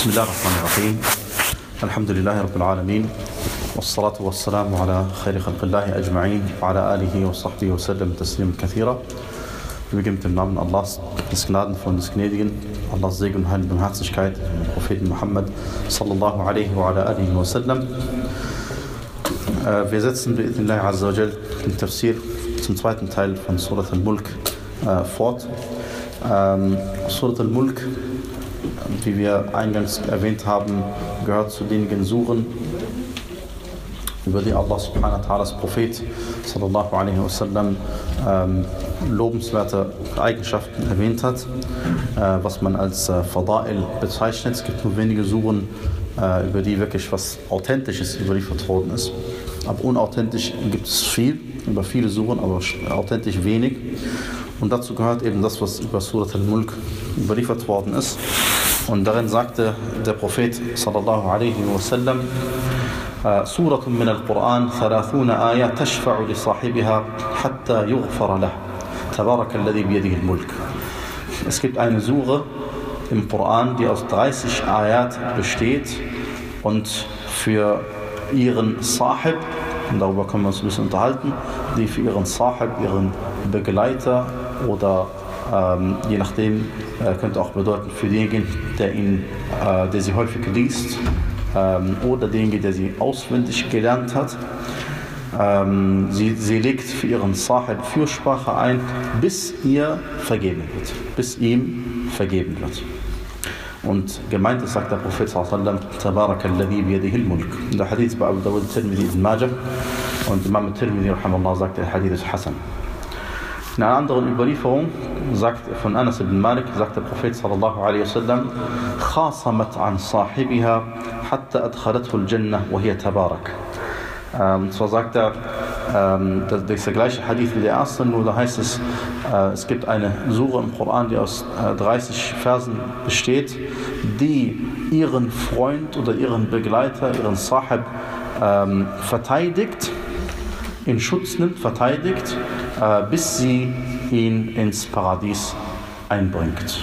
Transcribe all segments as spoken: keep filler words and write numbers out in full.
بسم الله الرحمن الرحيم الحمد لله رب العالمين والصلاة والسلام على خير خلق الله أجمعين وعلى آله وصحبه وسلم تسليما كثيرا. Wir beginnen mit dem Namen Allahs, des Gnadenvollen, des Gnädigen, Allahs Segen und Heil und Barmherzigkeit, dem Propheten Muhammad sallallahu alaihi wa ala alihi wa sallam. Wir setzen bi'idhnillah azza wa jal den Tafsir zum zweiten Teil von Surat al-Mulk äh, fort. Ähm, Surat al-Mulk, wie wir eingangs erwähnt haben, gehört zu denjenigen Suren, über die Allah subhanahu wa ta'ala's Prophet sallallahu alaihi wa sallam ähm, lobenswerte Eigenschaften erwähnt hat, äh, was man als äh, Fada'il bezeichnet. Es gibt nur wenige Suren, äh, über die wirklich was Authentisches überliefert worden ist. Aber unauthentisch gibt es viel, über viele Suren, aber authentisch wenig. Und dazu gehört eben das, was über Surat al-Mulk überliefert worden ist. Und darin sagte der Prophet sallallahu alaihi wa sallam: Suratun min al-Quran, thalathuna ayat tashfa'u li sahibiha hatta yughfara lah. Tabaraka alladhi biyadihi al-Mulk. Es gibt eine Sure im Koran, die aus dreißig Ayat besteht und für ihren Sahib, und darüber können wir uns ein bisschen unterhalten, die für ihren Sahib, ihren Begleiter oder ähm, je nachdem, äh, könnte auch bedeuten für denjenigen, der, ihn, äh, der sie häufig liest, ähm, oder denjenigen, der sie auswendig gelernt hat. Ähm, sie, sie legt für ihren Sahib Fürsprache ein, bis ihr vergeben wird, bis ihm vergeben wird. Und gemeint ist, sagt der Prophet sallallahu alaihi wa sallam, Tabaraka alladhi biyadihi al-Mulk. In der Hadith bei Abu Dawud, Tirmidhi, Ibn Majah, und Imam Tirmidhi rahimahullah sagt, der Hadith ist Hasan. In einer anderen Überlieferung sagt von Anas ibn Malik, sagt der Prophet sallallahu alaihi wa sallam, Khasamat an sahibiha hatta adkhalathu al-Jannah wa hiya tabarak. Und zwar sagt er, ähm, das ist der gleiche Hadith wie der erste, nur da heißt es, äh, es gibt eine Sure im Koran, die aus äh, dreißig Versen besteht, die ihren Freund oder ihren Begleiter, ihren Sahib ähm, verteidigt, in Schutz nimmt, verteidigt, äh, bis sie ihn ins Paradies einbringt.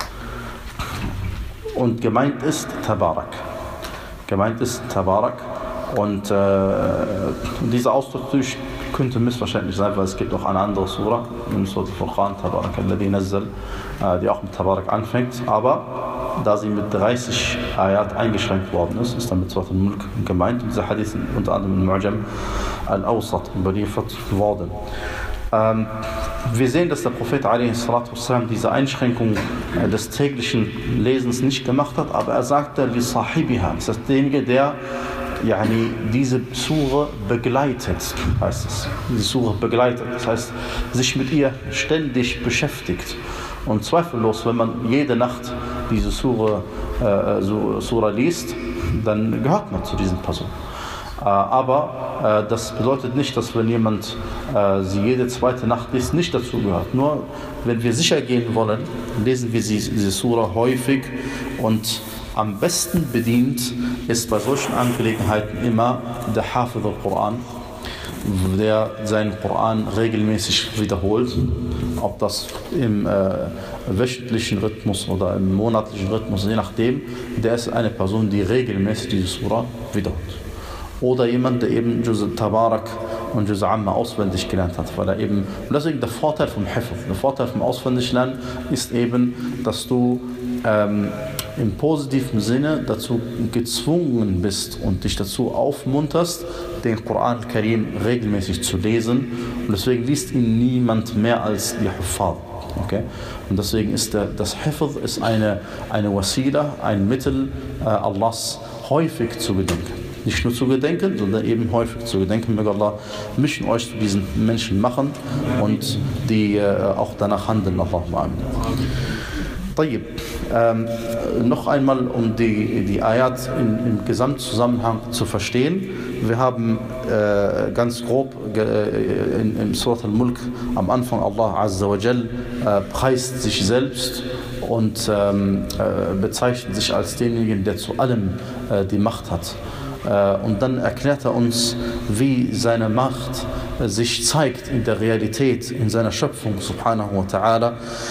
Und gemeint ist Tabarak. Gemeint ist Tabarak. Und äh, dieser Ausdruck könnte missverständlich sein, weil es gibt auch eine andere Sura, in Surat al-Furqan, Tabarak alladhi nazzal, äh, die auch mit Tabarak anfängt, aber da sie mit dreißig Ayat eingeschränkt worden ist, ist damit Surat al-Mulk gemeint. Und dieser Hadith unter anderem in Mu'jam al-Awsat überliefert worden. Ähm, wir sehen, dass der Prophet a.s. diese Einschränkung äh, des täglichen Lesens nicht gemacht hat, aber er sagte, li sahibiha, das ist derjenige, der Yani diese Sure begleitet, heißt es. Diese Sure begleitet, das heißt, sich mit ihr ständig beschäftigt. Und zweifellos, wenn man jede Nacht diese Sure, äh, Sura liest, dann gehört man zu diesen Personen. Äh, aber äh, das bedeutet nicht, dass wenn jemand äh, sie jede zweite Nacht liest, nicht dazu gehört. Nur wenn wir sicher gehen wollen, lesen wir sie, diese Sura häufig, und am besten bedient ist bei solchen Angelegenheiten immer der Hafidh al-Quran, der seinen Koran regelmäßig wiederholt, ob das im äh, wöchentlichen Rhythmus oder im monatlichen Rhythmus, je nachdem, der ist eine Person, die regelmäßig diese Sura wiederholt. Oder jemand, der eben Juz Tabarak und Juz Amma auswendig gelernt hat, weil er eben, und deswegen der Vorteil vom Hifz, der Vorteil vom Auswendiglernen ist eben, dass du ähm, im positiven Sinne dazu gezwungen bist und dich dazu aufmunterst, den Koran al-Karim regelmäßig zu lesen, und deswegen liest ihn niemand mehr als die Huffaz. Okay? Und deswegen ist der, das Hifz ist eine, eine Wasila, ein Mittel, äh, Allahs häufig zu gedenken. Nicht nur zu gedenken, sondern eben häufig zu gedenken. Möge Allah mischen euch zu diesen Menschen machen und die äh, auch danach handeln. Allahumma amin. Ähm, noch einmal, um die, die Ayat in, im Gesamtzusammenhang zu verstehen. Wir haben äh, ganz grob äh, in, in Surat al-Mulk am Anfang, Allah Azza wa Jal äh, preist sich selbst und ähm, äh, bezeichnet sich als denjenigen, der zu allem äh, die Macht hat. Äh, und dann erklärt er uns, wie seine Macht äh, sich zeigt in der Realität, in seiner Schöpfung, subhanahu wa ta'ala.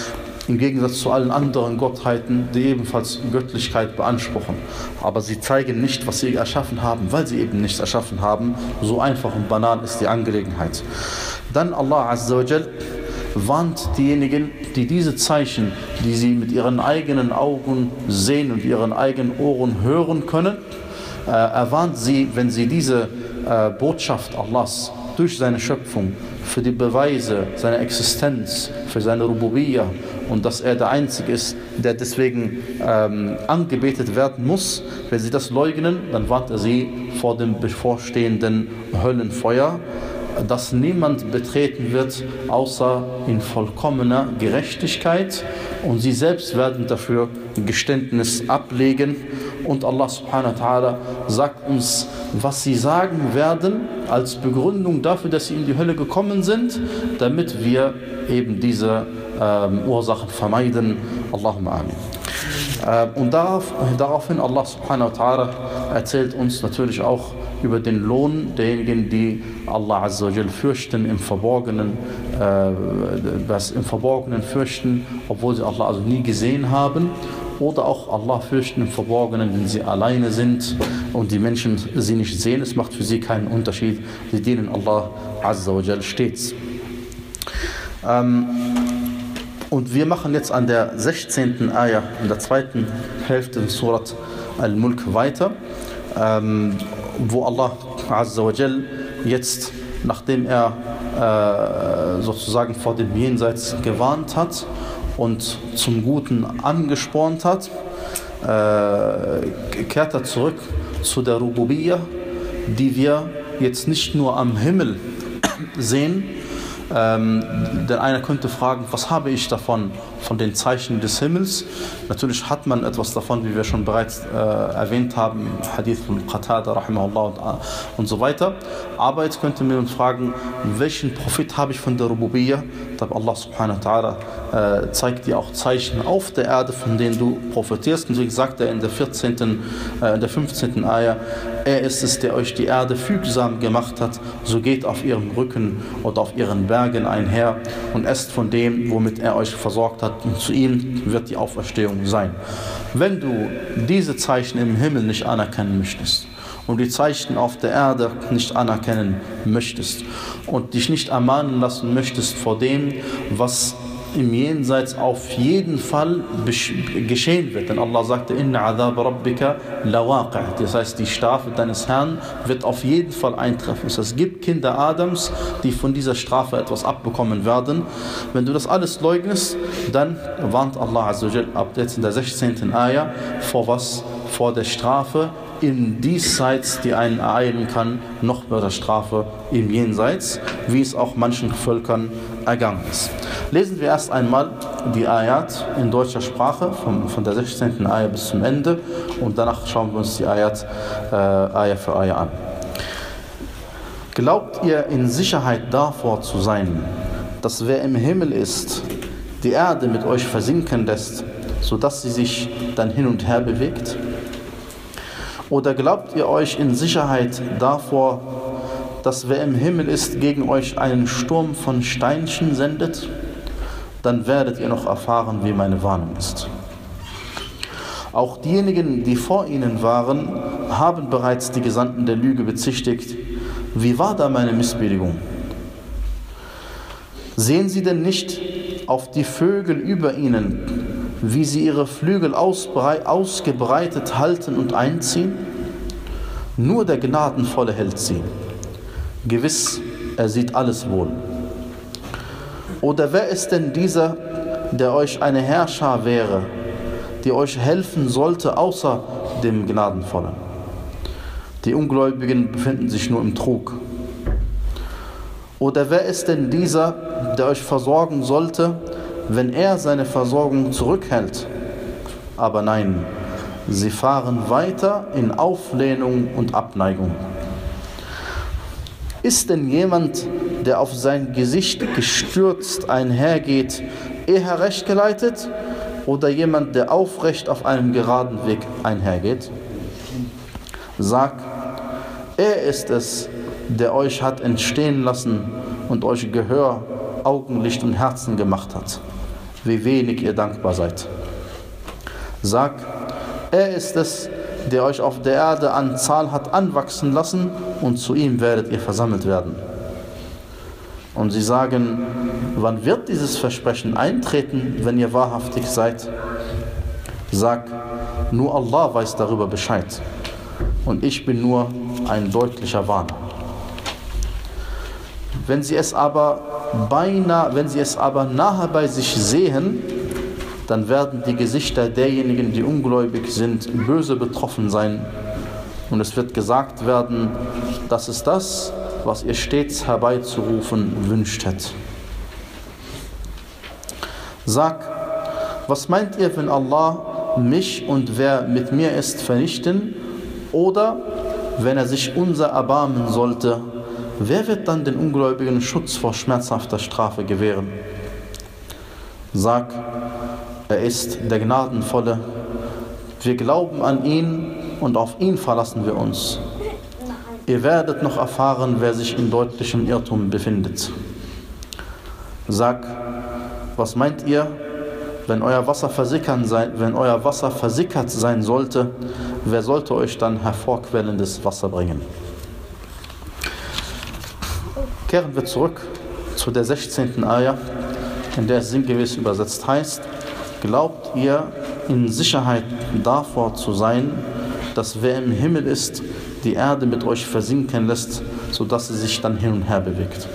im Gegensatz zu allen anderen Gottheiten, die ebenfalls Göttlichkeit beanspruchen. Aber sie zeigen nicht, was sie erschaffen haben, weil sie eben nichts erschaffen haben. So einfach und banal ist die Angelegenheit. Dann Allah Azza wa Jal warnt diejenigen, die diese Zeichen, die sie mit ihren eigenen Augen sehen und ihren eigenen Ohren hören können, äh, er warnt sie, wenn sie diese äh, Botschaft Allahs durch seine Schöpfung, für die Beweise seiner Existenz, für seine Rububiyyah und dass er der Einzige ist, der deswegen ähm, angebetet werden muss, wenn sie das leugnen, dann warnt er sie vor dem bevorstehenden Höllenfeuer, das niemand betreten wird, außer in vollkommener Gerechtigkeit, und sie selbst werden dafür Geständnis ablegen. Und Allah subhanahu wa ta'ala sagt uns, was sie sagen werden, als Begründung dafür, dass sie in die Hölle gekommen sind, damit wir eben diese ähm, Ursachen vermeiden. Allahumma amin. Äh, und darauf, daraufhin Allah subhanahu wa ta'ala erzählt uns natürlich auch über den Lohn derjenigen, die Allah Azza wa Jal fürchten im Verborgenen, äh, was im Verborgenen fürchten, obwohl sie Allah also nie gesehen haben, oder auch Allah fürchten im Verborgenen, wenn sie alleine sind und die Menschen sie nicht sehen. Es macht für sie keinen Unterschied. Sie dienen Allah Azza wa Jal stets. Ähm, und wir machen jetzt an der sechzehnten Ayah, in der zweiten Hälfte des Surat Al-Mulk weiter, ähm, wo Allah Azza wa Jal jetzt, nachdem er äh, sozusagen vor dem Jenseits gewarnt hat und zum Guten angespornt hat, äh, kehrt er zurück zu der Rububiyyah, die wir jetzt nicht nur am Himmel sehen. Ähm, denn einer könnte fragen, was habe ich davon, von den Zeichen des Himmels? Natürlich hat man etwas davon, wie wir schon bereits äh, erwähnt haben, Hadith von Qatada, rahimahullah und, und so weiter. Aber jetzt könnte man uns fragen, welchen Profit habe ich von der Rububiyyah? Allah subhanahu wa ta'ala äh, zeigt dir auch Zeichen auf der Erde, von denen du profitierst. Und deswegen sagt er in der vierzehnten, äh, in der fünfzehnten Ayah, er ist es, der euch die Erde fügsam gemacht hat, so geht auf ihrem Rücken oder auf ihren Bergen einher und esst von dem, womit er euch versorgt hat, und zu ihm wird die Auferstehung sein. Wenn du diese Zeichen im Himmel nicht anerkennen möchtest und die Zeichen auf der Erde nicht anerkennen möchtest und dich nicht ermahnen lassen möchtest vor dem, was im Jenseits auf jeden Fall geschehen wird. Denn Allah sagte, Inna adhab rabbika lawaqi'. Das heißt, die Strafe deines Herrn wird auf jeden Fall eintreffen. Das heißt, es gibt Kinder Adams, die von dieser Strafe etwas abbekommen werden. Wenn du das alles leugnest, dann warnt Allah Azza wa Jal ab jetzt in der sechzehnten Ayah vor was? Vor der Strafe im Diesseits, die einen ereilen kann, noch bei der Strafe im Jenseits, wie es auch manchen Völkern ergangen ist. Lesen wir erst einmal die Ayat in deutscher Sprache, von, von der sechzehnten Ayah bis zum Ende, und danach schauen wir uns die Ayat äh, Ayah für Ayah an. Glaubt ihr in Sicherheit davor zu sein, dass wer im Himmel ist, die Erde mit euch versinken lässt, sodass sie sich dann hin und her bewegt? Oder glaubt ihr euch in Sicherheit davor, dass wer im Himmel ist, gegen euch einen Sturm von Steinchen sendet? Dann werdet ihr noch erfahren, wie meine Warnung ist. Auch diejenigen, die vor ihnen waren, haben bereits die Gesandten der Lüge bezichtigt. Wie war da meine Missbilligung? Sehen sie denn nicht auf die Vögel über ihnen, wie sie ihre Flügel ausgebreitet halten und einziehen? Nur der Gnadenvolle hält sie. Gewiss, er sieht alles wohl. Oder wer ist denn dieser, der euch eine Herrscher wäre, die euch helfen sollte, außer dem Gnadenvollen? Die Ungläubigen befinden sich nur im Trug. Oder wer ist denn dieser, der euch versorgen sollte, wenn er seine Versorgung zurückhält? Aber nein, sie fahren weiter in Auflehnung und Abneigung. Ist denn jemand, der auf sein Gesicht gestürzt einhergeht, eher recht geleitet, oder jemand, der aufrecht auf einem geraden Weg einhergeht? Sag, er ist es, der euch hat entstehen lassen und euch Gehör, Augenlicht und Herzen gemacht hat. wie wenig ihr dankbar seid. Sag, er ist es, der euch auf der Erde an Zahl hat anwachsen lassen, und zu ihm werdet ihr versammelt werden. Und sie sagen, wann wird dieses Versprechen eintreten, wenn ihr wahrhaftig seid? Sag, nur Allah weiß darüber Bescheid, und ich bin nur ein deutlicher Warner. Wenn sie es aber beinahe, wenn sie es aber nahe bei sich sehen, dann werden die Gesichter derjenigen, die ungläubig sind, böse betroffen sein. Und es wird gesagt werden, das ist das, was ihr stets herbeizurufen wünschtet. Sag, was meint ihr, wenn Allah mich und wer mit mir ist vernichten, oder wenn er sich unser erbarmen sollte, wer wird dann den Ungläubigen Schutz vor schmerzhafter Strafe gewähren? Sag, er ist der Gnadenvolle, wir glauben an ihn und auf ihn verlassen wir uns. Ihr werdet noch erfahren, wer sich in deutlichem Irrtum befindet. Sag, was meint ihr, wenn euer Wasser versickern sein, wenn euer Wasser versickert sein sollte, wer sollte euch dann hervorquellendes Wasser bringen? Kehren wir zurück zu der sechzehnten Ayah, in der es sinngemäß übersetzt heißt, glaubt ihr in Sicherheit davor zu sein, dass wer im Himmel ist, die Erde mit euch versinken lässt, sodass sie sich dann hin und her bewegt.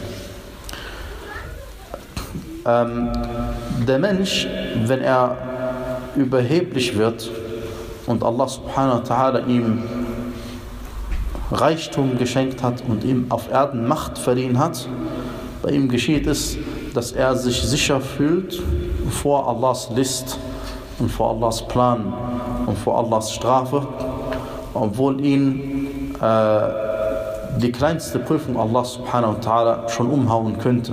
Ähm, der Mensch, wenn er überheblich wird und Allah subhanahu wa ta'ala ihm Reichtum geschenkt hat und ihm auf Erden Macht verliehen hat, bei ihm geschieht es, dass er sich sicher fühlt vor Allahs List und vor Allahs Plan und vor Allahs Strafe, obwohl ihn äh, die kleinste Prüfung Allah subhanahu wa ta'ala schon umhauen könnte.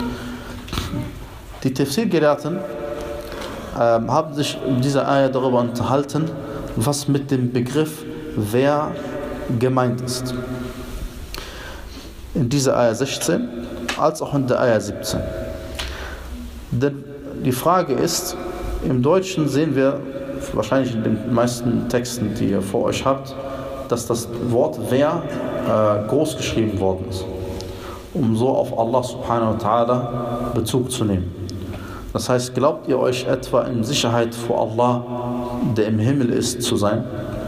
Die Tafsir-Gelehrten äh, haben sich in dieser Ayah darüber unterhalten, was mit dem Begriff wer gemeint ist. In dieser Ayah sechzehn als auch in der Ayah siebzehn. Denn die Frage ist, im Deutschen sehen wir wahrscheinlich in den meisten Texten, die ihr vor euch habt, dass das Wort wer äh, groß geschrieben worden ist, um so auf Allah subhanahu wa ta'ala Bezug zu nehmen. Das heißt, glaubt ihr euch etwa in Sicherheit vor Allah, der im Himmel ist, zu sein?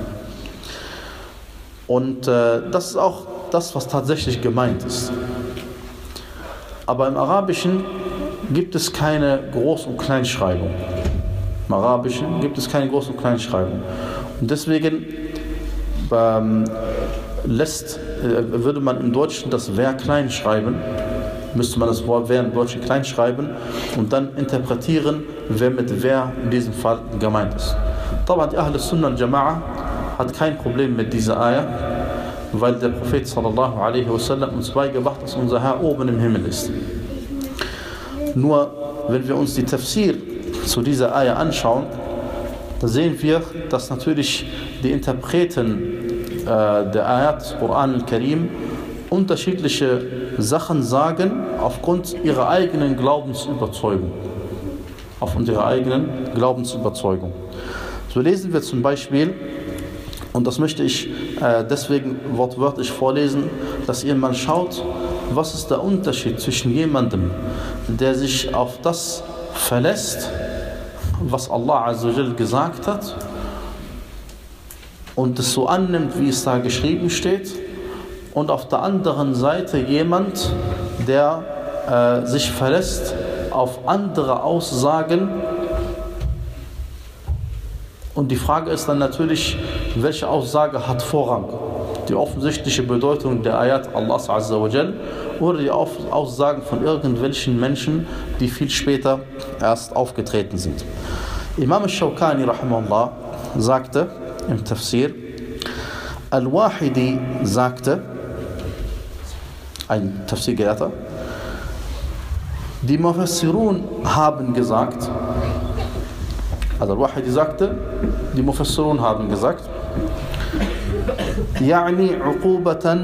Und äh, das ist auch das, was tatsächlich gemeint ist. Aber im Arabischen gibt es keine Groß- und Kleinschreibung. Im Arabischen gibt es keine Groß- und Kleinschreibung. Und deswegen ähm, lässt, äh, würde man im Deutschen das wer klein schreiben, müsste man das Wort wer im Deutschen klein schreiben und dann interpretieren, wer mit wer in diesem Fall gemeint ist. Aber die Ahl Sunnah al-Jama'a hat kein Problem mit dieser Ayah, weil der Prophet sallallahu alaihi wasallam uns beigebracht hat, dass unser Herr oben im Himmel ist. Nur, wenn wir uns die Tafsir zu dieser Ayah anschauen, da sehen wir, dass natürlich die Interpreten äh, der Ayat des Koran al-Karim unterschiedliche Sachen sagen aufgrund ihrer eigenen Glaubensüberzeugung. Aufgrund ihrer eigenen Glaubensüberzeugung. So lesen wir zum Beispiel, und das möchte ich äh, deswegen wortwörtlich vorlesen, dass ihr mal schaut, was ist der Unterschied zwischen jemandem, der sich auf das verlässt, was Allah azza wa jal gesagt hat, und es so annimmt, wie es da geschrieben steht, und auf der anderen Seite jemand, der äh, sich verlässt auf andere Aussagen. Und die Frage ist dann natürlich, welche Aussage hat Vorrang? Die offensichtliche Bedeutung der Ayat Allahs azza wa jal oder die Aussagen von irgendwelchen Menschen, die viel später erst aufgetreten sind. Imam al-Shawkani rahimahullah sagte im Tafsir, Al-Wahidi sagte, ein Tafsir-Gelehrter, die Mufassirun haben gesagt, also Al-Wahidi sagte, die Mufassirun haben gesagt, يعني عقوبة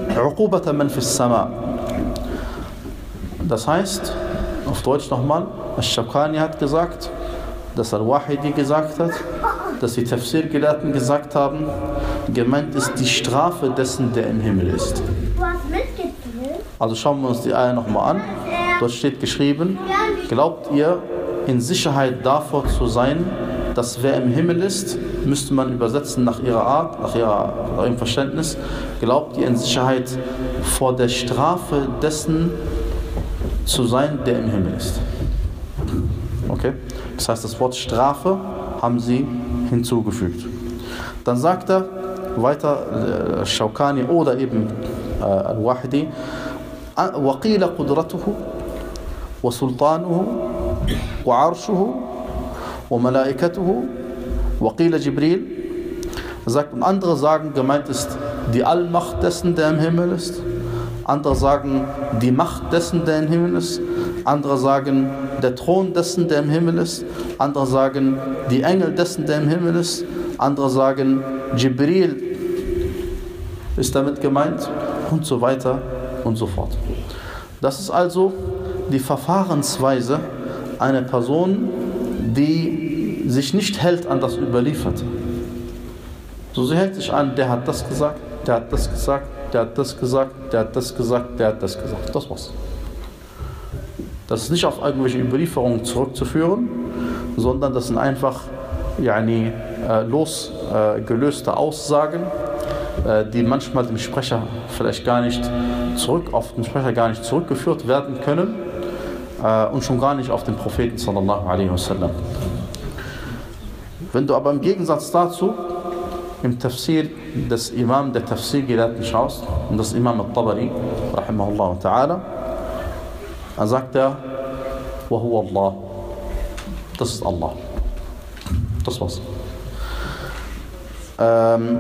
عقوبة من في السماء. Das heißt, auf Deutsch nochmal, Ash-Shawkani hat gesagt, dass Al-Wahidi gesagt hat, dass die Tafsir-Gelehrten gesagt haben, gemeint ist die Strafe dessen, der im Himmel ist. Also schauen wir uns die Eier nochmal an. Dort steht geschrieben, glaubt ihr in Sicherheit davor zu sein, dass wer im Himmel ist, müsste man übersetzen nach ihrer Art, nach, ihrer, nach ihrem Verständnis, glaubt ihr in Sicherheit vor der Strafe dessen zu sein, der im Himmel ist. Okay? Das heißt, das Wort Strafe haben sie hinzugefügt. Dann sagt er weiter, äh, Shawkani oder eben äh, Al-Wahidi, وَقِيلَ قُدْرَتُهُ وَسُلْطَانُهُ وَعَرْشُهُ وَمَلَائِكَتُهُ وَقِيلَ جِبْرِيلُ. Sagt, und andere sagen, gemeint ist die Allmacht dessen, der im Himmel ist. Andere sagen die Macht dessen, der im Himmel ist. Andere sagen der Thron dessen, der im Himmel ist. Andere sagen die Engel dessen, der im Himmel ist. Andere sagen Jibril ist damit gemeint und so weiter und so fort. Das ist also die Verfahrensweise einer Person, die sich nicht hält an das Überlieferte. So, sie hält sich an, der hat das gesagt, der hat das gesagt, der hat das gesagt, der hat das gesagt, der hat das gesagt. Das war's. Das ist nicht auf irgendwelche Überlieferungen zurückzuführen, sondern das sind einfach yani, äh, losgelöste äh, Aussagen, äh, die manchmal dem Sprecher vielleicht gar nicht zurück, auf den Sprecher gar nicht zurückgeführt werden können äh, und schon gar nicht auf den Propheten sallallahu alaihi wasallam. Wenn du aber im Gegensatz dazu im Tafsir des Imam der Tafsir-Gelehrten schaust, und das Imam al-Tabari, rahimahullah ta'ala, dann sagt er, wa huwa Allah. Das ist Allah. Das war's. Ähm,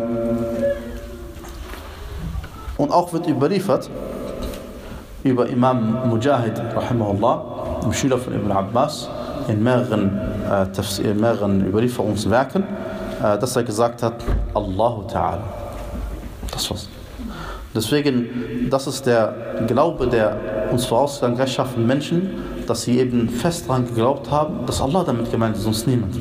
und auch wird überliefert über Imam Mujahid, rahimahullah, dem Schüler von Ibn Abbas, in mehreren, äh, Tafsir, in mehreren Überlieferungswerken, äh, dass er gesagt hat, Allahu Ta'ala. Das war's. Deswegen, das ist der Glaube der uns vorausgegangen rechtschaffenen Menschen, dass sie eben fest daran geglaubt haben, dass Allah damit gemeint ist, sonst niemand.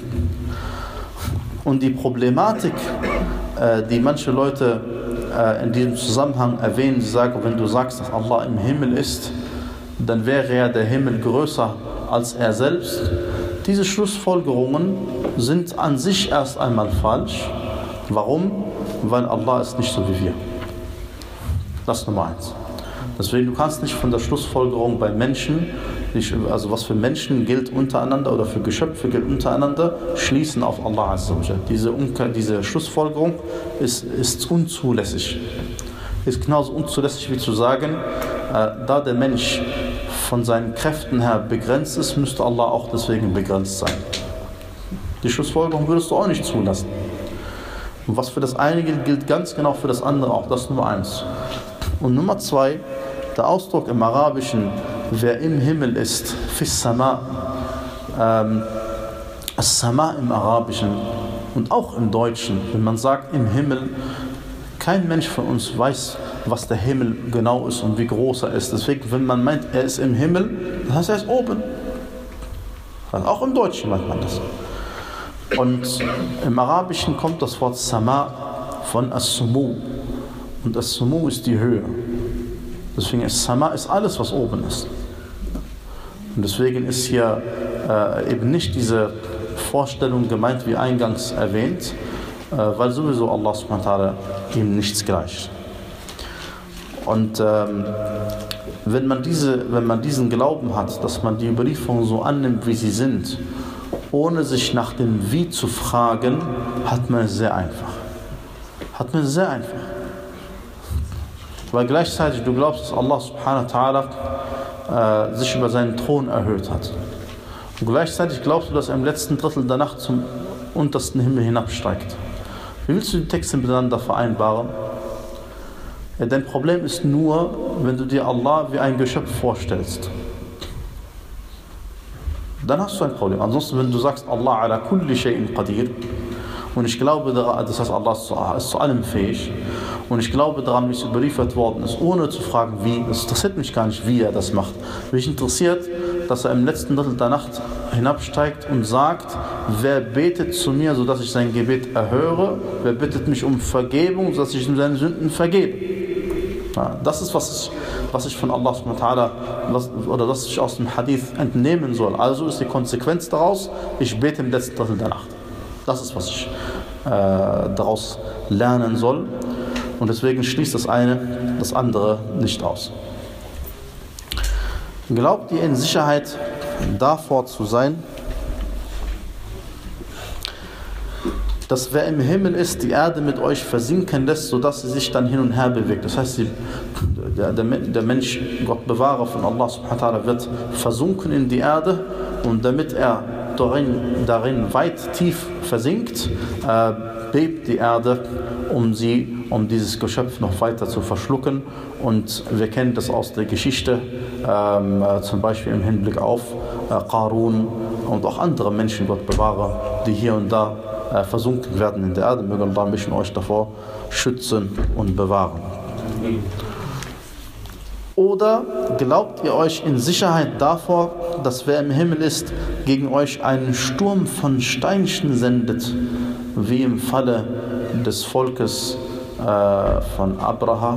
Und die Problematik, äh, die manche Leute äh, in diesem Zusammenhang erwähnen, sie sagen, wenn du sagst, dass Allah im Himmel ist, dann wäre ja der Himmel größer als er selbst. Diese Schlussfolgerungen sind an sich erst einmal falsch. Warum? Weil Allah ist nicht so wie wir. Das ist Nummer eins. Deswegen, du kannst nicht von der Schlussfolgerung bei Menschen, also was für Menschen gilt untereinander oder für Geschöpfe gilt untereinander, schließen auf Allah Azza wa Jalla. Diese, diese Schlussfolgerung ist, ist unzulässig. Ist genauso unzulässig wie zu sagen, äh, da der Mensch von seinen Kräften her begrenzt ist, müsste Allah auch deswegen begrenzt sein. Die Schlussfolgerung würdest du auch nicht zulassen. Und was für das eine gilt, gilt ganz genau für das andere auch. Das ist Nummer eins. Und Nummer zwei, der Ausdruck im Arabischen, wer im Himmel ist, fis sama, ähm, as-sama im Arabischen und auch im Deutschen, wenn man sagt im Himmel, kein Mensch von uns weiß, was der Himmel genau ist und wie groß er ist. Deswegen, wenn man meint, er ist im Himmel, dann heißt er ist oben. Also auch im Deutschen meint man das. Und im Arabischen kommt das Wort Sama von As-Sumu. Und As-Sumu ist die Höhe. Deswegen ist Sama ist alles, was oben ist. Und deswegen ist hier äh, eben nicht diese Vorstellung gemeint, wie eingangs erwähnt, äh, weil sowieso Allah subhanahu wa ta'ala ihm nichts gleicht. Und ähm, wenn man diese, wenn man diesen Glauben hat, dass man die Überlieferungen so annimmt, wie sie sind, ohne sich nach dem Wie zu fragen, hat man es sehr einfach. Hat man es sehr einfach. Weil gleichzeitig du glaubst, dass Allah subhanahu wa ta'ala äh, sich über seinen Thron erhöht hat. Und gleichzeitig glaubst du, dass er im letzten Drittel der Nacht zum untersten Himmel hinabsteigt. Wie willst du die Texte miteinander vereinbaren? Ja, dein Problem ist nur, wenn du dir Allah wie ein Geschöpf vorstellst. Dann hast du ein Problem. Ansonsten, wenn du sagst, Allah ala kulli shay'in qadir, und ich glaube daran, das heißt, Allah ist zu, ist zu allem fähig, und ich glaube daran, wie es überliefert worden ist, ohne zu fragen, wie, das interessiert mich gar nicht, wie er das macht. Mich interessiert, dass er im letzten Drittel der Nacht hinabsteigt und sagt, wer betet zu mir, sodass ich sein Gebet erhöre, wer bittet mich um Vergebung, sodass ich ihm seine Sünden vergebe. Ja, das ist, was ich, was ich von Allah subhanahu wa ta'ala, was, oder was ich aus dem Hadith entnehmen soll. Also ist die Konsequenz daraus, ich bete im letzten Drittel der Nacht. Das ist, was ich äh, daraus lernen soll. Und deswegen schließt das eine das andere nicht aus. Glaubt ihr in Sicherheit davor zu sein, dass wer im Himmel ist, die Erde mit euch versinken lässt, sodass sie sich dann hin und her bewegt? Das heißt, die, der, der Mensch, Gott bewahre von Allah subhanahu wa ta'ala, wird versunken in die Erde, und damit er darin, darin weit tief versinkt, äh, bebt die Erde, um sie, um dieses Geschöpf noch weiter zu verschlucken. Und wir kennen das aus der Geschichte, ähm, äh, zum Beispiel im Hinblick auf äh, Qarun und auch andere Menschen, Gott bewahre, die hier und da äh, versunken werden in der Erde. Möge Allah mich und euch davor schützen und bewahren. Oder glaubt ihr euch in Sicherheit davor, dass wer im Himmel ist, gegen euch einen Sturm von Steinchen sendet, wie im Falle des Volkes äh, von Abraha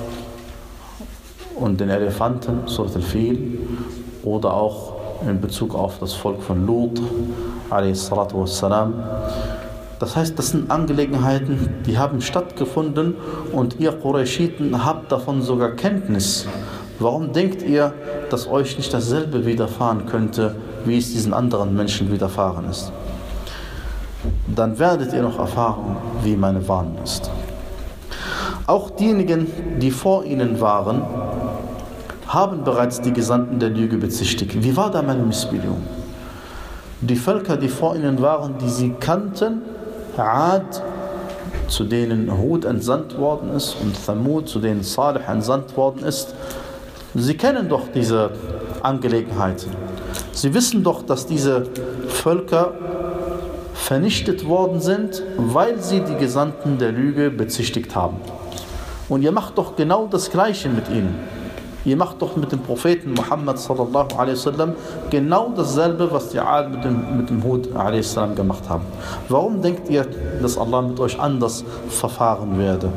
und den Elefanten, Surat al-Fil, oder auch in Bezug auf das Volk von Lut, a.s. Das heißt, das sind Angelegenheiten, die haben stattgefunden, und ihr Qurayshiten habt davon sogar Kenntnis. Warum denkt ihr, dass euch nicht dasselbe widerfahren könnte, wie es diesen anderen Menschen widerfahren ist? Dann werdet ihr noch erfahren, wie meine Warnung ist. Auch diejenigen, die vor ihnen waren, haben bereits die Gesandten der Lüge bezichtigt. Wie war da meine Missbildung? Die Völker, die vor ihnen waren, die sie kannten, Ad, zu denen Hud entsandt worden ist, und Thamud, zu denen Salih entsandt worden ist, sie kennen doch diese Angelegenheiten. Sie wissen doch, dass diese Völker vernichtet worden sind, weil sie die Gesandten der Lüge bezichtigt haben. Und ihr macht doch genau das Gleiche mit ihnen. Ihr macht doch mit dem Propheten Muhammad sallallahu alaihi wasallam genau dasselbe, was die Ad mit dem, mit dem Hud alaihi salam gemacht haben. Warum denkt ihr, dass Allah mit euch anders verfahren werde?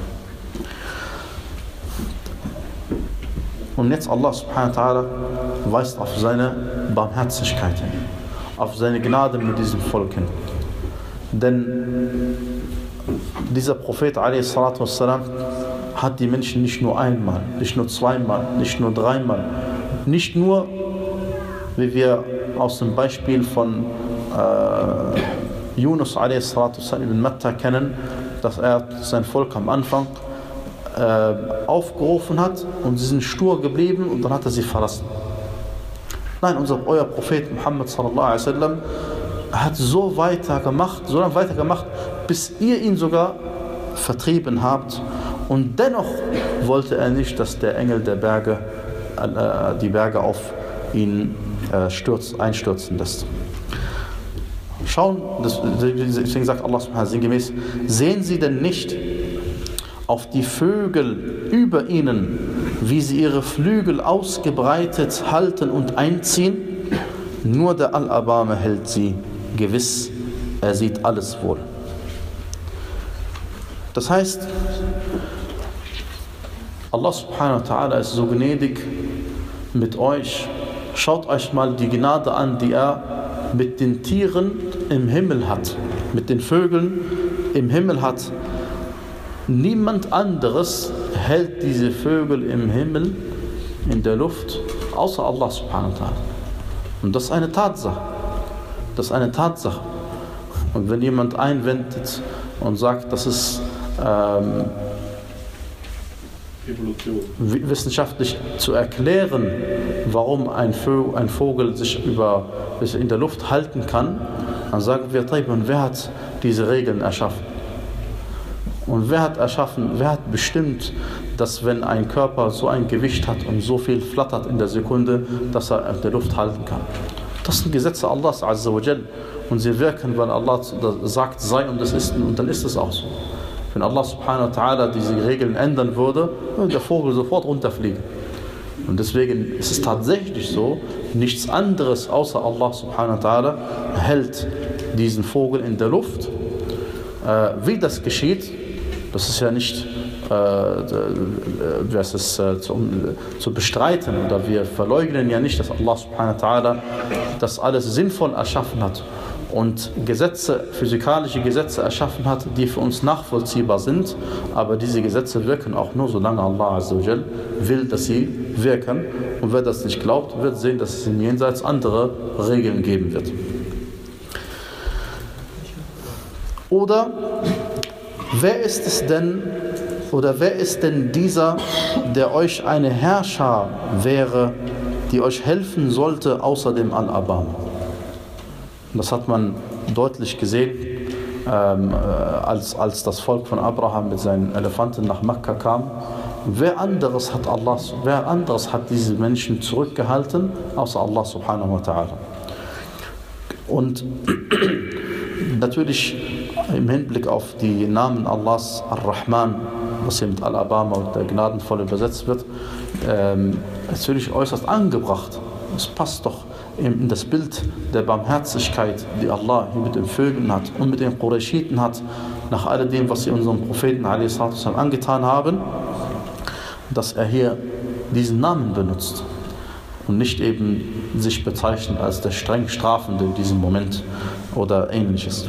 Und jetzt Allah subhanahu wa ta'ala weist auf seine Barmherzigkeit hin, auf seine Gnade mit diesem Volk hin. Denn dieser Prophet alaihi salatu wassalam hat die Menschen nicht nur einmal, nicht nur zweimal, nicht nur dreimal, nicht nur, wie wir aus dem Beispiel von äh, Yunus alaihi salatu wassalam ibn Matta kennen, dass er sein Volk am Anfang äh, aufgerufen hat, und sie sind stur geblieben, und dann hat er sie verlassen. Nein, unser, euer Prophet Muhammad sallallahu alaihi wasallam hat so weitergemacht, so lange weitergemacht, bis ihr ihn sogar vertrieben habt. Und dennoch wollte er nicht, dass der Engel der Berge äh, die Berge auf ihn äh, stürz, einstürzen lässt. Schauen, das, deswegen sagt Allah subhanahu sinngemäß, sehen Sie denn nicht auf die Vögel über ihnen, wie sie ihre Flügel ausgebreitet halten und einziehen? Nur der Allerbarme hält sie, gewiss, er sieht alles wohl. Das heißt, Allah subhanahu wa ta'ala ist so gnädig mit euch. Schaut euch mal die Gnade an, die er mit den Tieren im Himmel hat, mit den Vögeln im Himmel hat. Niemand anderes hält diese Vögel im Himmel, in der Luft, außer Allah subhanahu wa ta'ala. Und das ist eine Tatsache. Das ist eine Tatsache. Und wenn jemand einwendet und sagt, das ist ähm, wissenschaftlich zu erklären, warum ein Vogel, ein Vogel sich über, in der Luft halten kann, dann sagen wir, und wer hat diese Regeln erschaffen? Und wer hat erschaffen, wer hat bestimmt, dass wenn ein Körper so ein Gewicht hat und so viel flattert in der Sekunde, dass er in der Luft halten kann? Das sind Gesetze Allahs azza wa jal, und sie wirken, weil Allah sagt, sei, und das ist, und dann ist es auch so. Wenn Allah subhanahu wa ta'ala diese Regeln ändern würde, würde der Vogel sofort runterfliegen. Und deswegen ist es tatsächlich so, nichts anderes außer Allah subhanahu wa ta'ala hält diesen Vogel in der Luft. Äh, wie das geschieht, das ist ja nicht äh, wie heißt es, äh, zu, zu bestreiten, oder wir verleugnen ja nicht, dass Allah subhanahu wa ta'ala das alles sinnvoll erschaffen hat und Gesetze, physikalische Gesetze erschaffen hat, die für uns nachvollziehbar sind, aber diese Gesetze wirken auch nur, solange Allah azza wa jal will, dass sie wirken. Und wer das nicht glaubt, wird sehen, dass es im Jenseits andere Regeln geben wird. Oder wer ist es denn, oder wer ist denn dieser, der euch eine Herrscher wäre, die euch helfen sollte, außer dem Al-Abama? Das hat man deutlich gesehen, ähm, als, als das Volk von Abraham mit seinen Elefanten nach Mekka kam. Wer anderes hat Allah, wer anderes hat diese Menschen zurückgehalten, außer Allah subhanahu wa ta'ala. Und natürlich im Hinblick auf die Namen Allahs, Ar-Rahman, was hier mit Al-Abama und der Gnadenvoll übersetzt wird, ähm, natürlich äußerst angebracht. Es passt doch in das Bild der Barmherzigkeit, die Allah hier mit den Vögeln hat und mit den Qurayshiten hat, nach alledem, was sie unserem Propheten a s. angetan haben, dass er hier diesen Namen benutzt und nicht eben sich bezeichnet als der streng Strafende in diesem Moment oder ähnliches.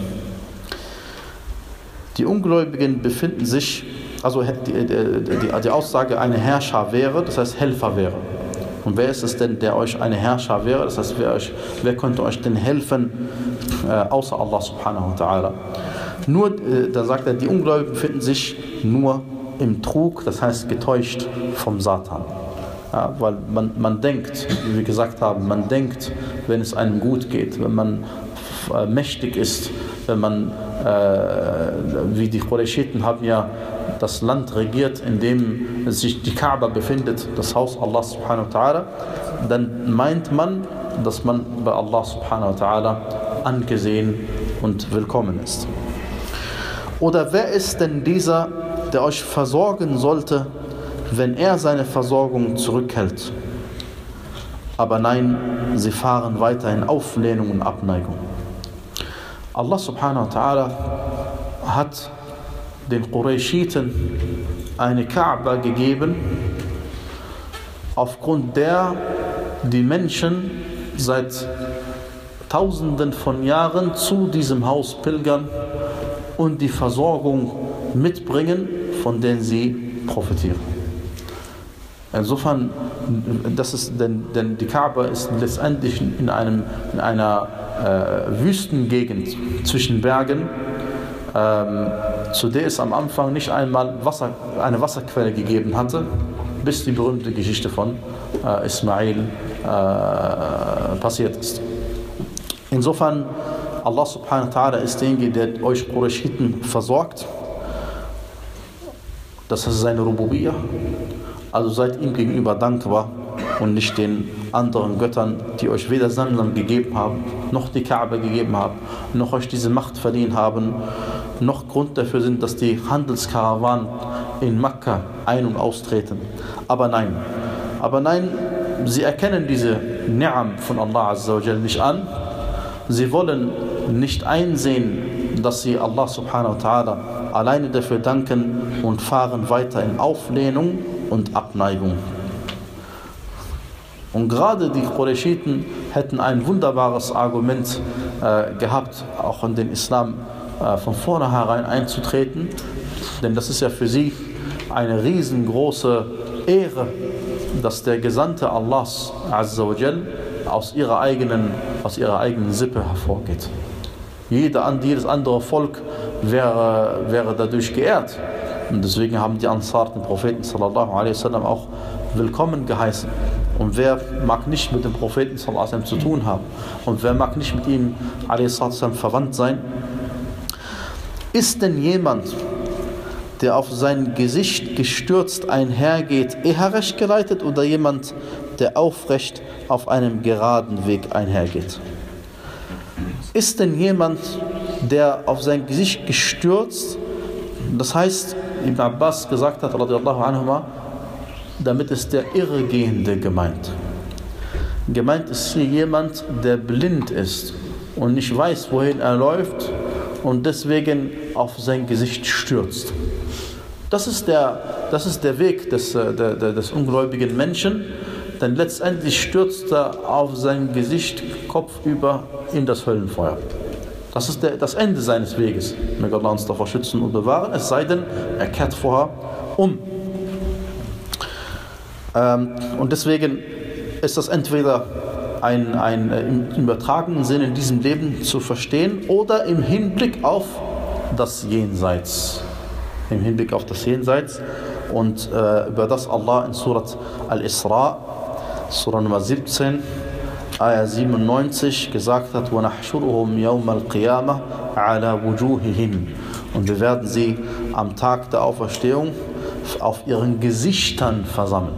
Die Ungläubigen befinden sich, also die, die, die Aussage, eine Herrscher wäre, das heißt Helfer wäre. Und wer ist es denn, der euch eine Herrscher wäre? Das heißt, wer, euch, wer könnte euch denn helfen, äh, außer Allah subhanahu wa ta'ala? Nur, äh, da sagt er, die Ungläubigen befinden sich nur im Trug, das heißt getäuscht vom Satan. Ja, weil man, man denkt, wie wir gesagt haben, man denkt, wenn es einem gut geht, wenn man äh, mächtig ist, wenn man, äh, wie die Qurayshiten haben ja das Land regiert, in dem sich die Kaaba befindet, das Haus Allah subhanahu wa ta'ala, dann meint man, dass man bei Allah subhanahu wa ta'ala angesehen und willkommen ist. Oder wer ist denn dieser, der euch versorgen sollte, wenn er seine Versorgung zurückhält? Aber nein, sie fahren weiter in Auflehnung und Abneigung. Allah subhanahu wa ta'ala hat den Qurayshiten eine Kaaba gegeben, aufgrund der die Menschen seit Tausenden von Jahren zu diesem Haus pilgern und die Versorgung mitbringen, von der sie profitieren. Insofern, das ist, denn, denn die Kaaba ist letztendlich in, einem, in einer äh, Wüstengegend zwischen Bergen, ähm, zu der es am Anfang nicht einmal Wasser, eine Wasserquelle gegeben hatte, bis die berühmte Geschichte von äh, Ismail äh, passiert ist. Insofern, Allah subhanahu wa ta'ala ist derjenige, der euch Qurayshiten versorgt. Das ist seine Rububiyyah. Also seid ihm gegenüber dankbar und nicht den anderen Göttern, die euch weder Samlam gegeben haben, noch die Kaaba gegeben haben, noch euch diese Macht verliehen haben, noch Grund dafür sind, dass die Handelskarawanen in Mekka ein- und austreten. Aber nein, aber nein, sie erkennen diese Ni'am von Allah azza wa jal nicht an. Sie wollen nicht einsehen, dass sie Allah subhanahu wa ta'ala alleine dafür danken und fahren weiter in Auflehnung und Abneigung. Und gerade die Qurayshiten hätten ein wunderbares Argument äh, gehabt, auch in den Islam äh, von vornherein einzutreten, denn das ist ja für sie eine riesengroße Ehre, dass der Gesandte Allahs azza wa jal aus ihrer eigenen, aus ihrer eigenen Sippe hervorgeht. Jeder, jedes andere Volk wäre, wäre dadurch geehrt. Und deswegen haben die Ansar den Propheten sallallahu alaihi wasallam auch willkommen geheißen. Und wer mag nicht mit dem Propheten sallallahu alaihi wasallam zu tun haben? Und wer mag nicht mit ihm alaihi wasallam verwandt sein? Ist denn jemand, der auf sein Gesicht gestürzt einhergeht, eher recht geleitet oder jemand, der aufrecht auf einem geraden Weg einhergeht? Ist denn jemand, der auf sein Gesicht gestürzt, das heißt, Ibn Abbas gesagt hat, radiallahu anhuma, damit ist der Irregehende gemeint. Gemeint ist hier jemand, der blind ist und nicht weiß, wohin er läuft und deswegen auf sein Gesicht stürzt. Das ist der, das ist der Weg des, der, der, des ungläubigen Menschen, denn letztendlich stürzt er auf sein Gesicht kopfüber in das Höllenfeuer. Das ist der, das Ende seines Weges. Möge Allah uns davor schützen und bewahren, es sei denn, er kehrt vorher um. Ähm, und deswegen ist das entweder ein, ein, im übertragenen Sinne in diesem Leben zu verstehen oder im Hinblick auf das Jenseits. Im Hinblick auf das Jenseits. Und äh, über das Allah in Surat Al-Isra, Surah Nummer siebzehn, Ayah siebenundneunzig gesagt hat: وَنَحْشُرُهُمْ يَوْمَ الْقِيَامَةِ عَلَى وُجُوهِهِمْ. Und wir werden sie am Tag der Auferstehung auf ihren Gesichtern versammeln.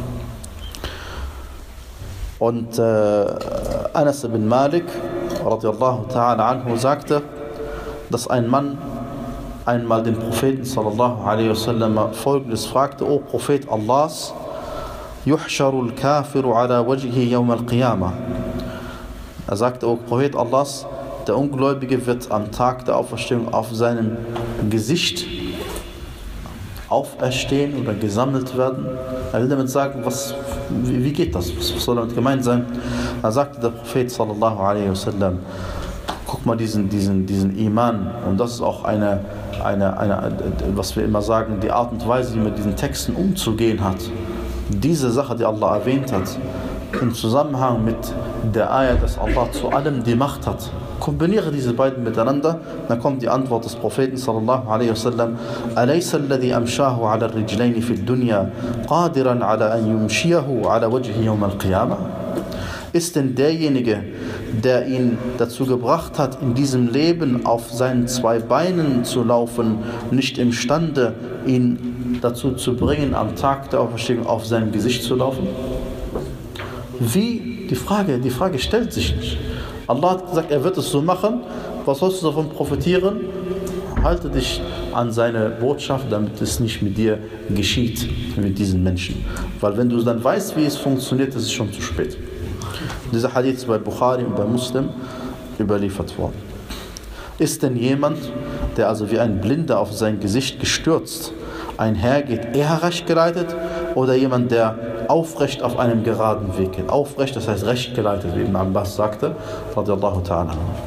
Und äh, Anas ibn Malik radiallahu ta'ala anhu sagte, dass ein Mann einmal den Propheten sallallahu alaihi wasallam folgendes fragte: O Prophet Allahs, yuhsharu al-kafiru ala wajhihi yawm al-qiyamah. Er sagte: O Prophet Allahs, der Ungläubige wird am Tag der Auferstehung auf seinem Gesicht auferstehen oder gesammelt werden. Er will damit sagen, was, wie, wie geht das? Was soll damit gemeint sein? Da sagte der Prophet sallallahu alaihi wasallam: Guck mal diesen, diesen, diesen Iman, und das ist auch eine, eine, eine, was wir immer sagen, die Art und Weise, wie man mit diesen Texten umzugehen hat. Diese Sache, die Allah erwähnt hat, im Zusammenhang mit der Ayah, dass Allah zu allem die Macht hat. Kombiniere diese beiden miteinander, dann kommt die Antwort des Propheten sallallahu alaihi wasallam: Alaysa alladhi amshahu ala ar-rijlayni fi ad-dunya qadiran ala an yumshiyahu ala wajhihi yawm al-qiyamah? Ist denn derjenige, der ihn dazu gebracht hat, in diesem Leben auf seinen zwei Beinen zu laufen, nicht imstande, ihn dazu zu bringen, am Tag der Auferstehung auf seinem Gesicht zu laufen? Wie? Die Frage, die Frage stellt sich nicht. Allah hat gesagt, er wird es so machen. Was sollst du davon profitieren? Halte dich an seine Botschaft, damit es nicht mit dir geschieht, mit diesen Menschen. Weil wenn du dann weißt, wie es funktioniert, ist es schon zu spät. Dieser Hadith ist bei Bukhari und bei Muslim überliefert worden. Ist denn jemand, der also wie ein Blinder auf sein Gesicht gestürzt einhergeht, eher recht geleitet, oder jemand, der aufrecht auf einem geraden Weg geht? Aufrecht, das heißt recht geleitet, wie Ibn Abbas sagte, radiallahu ta'ala.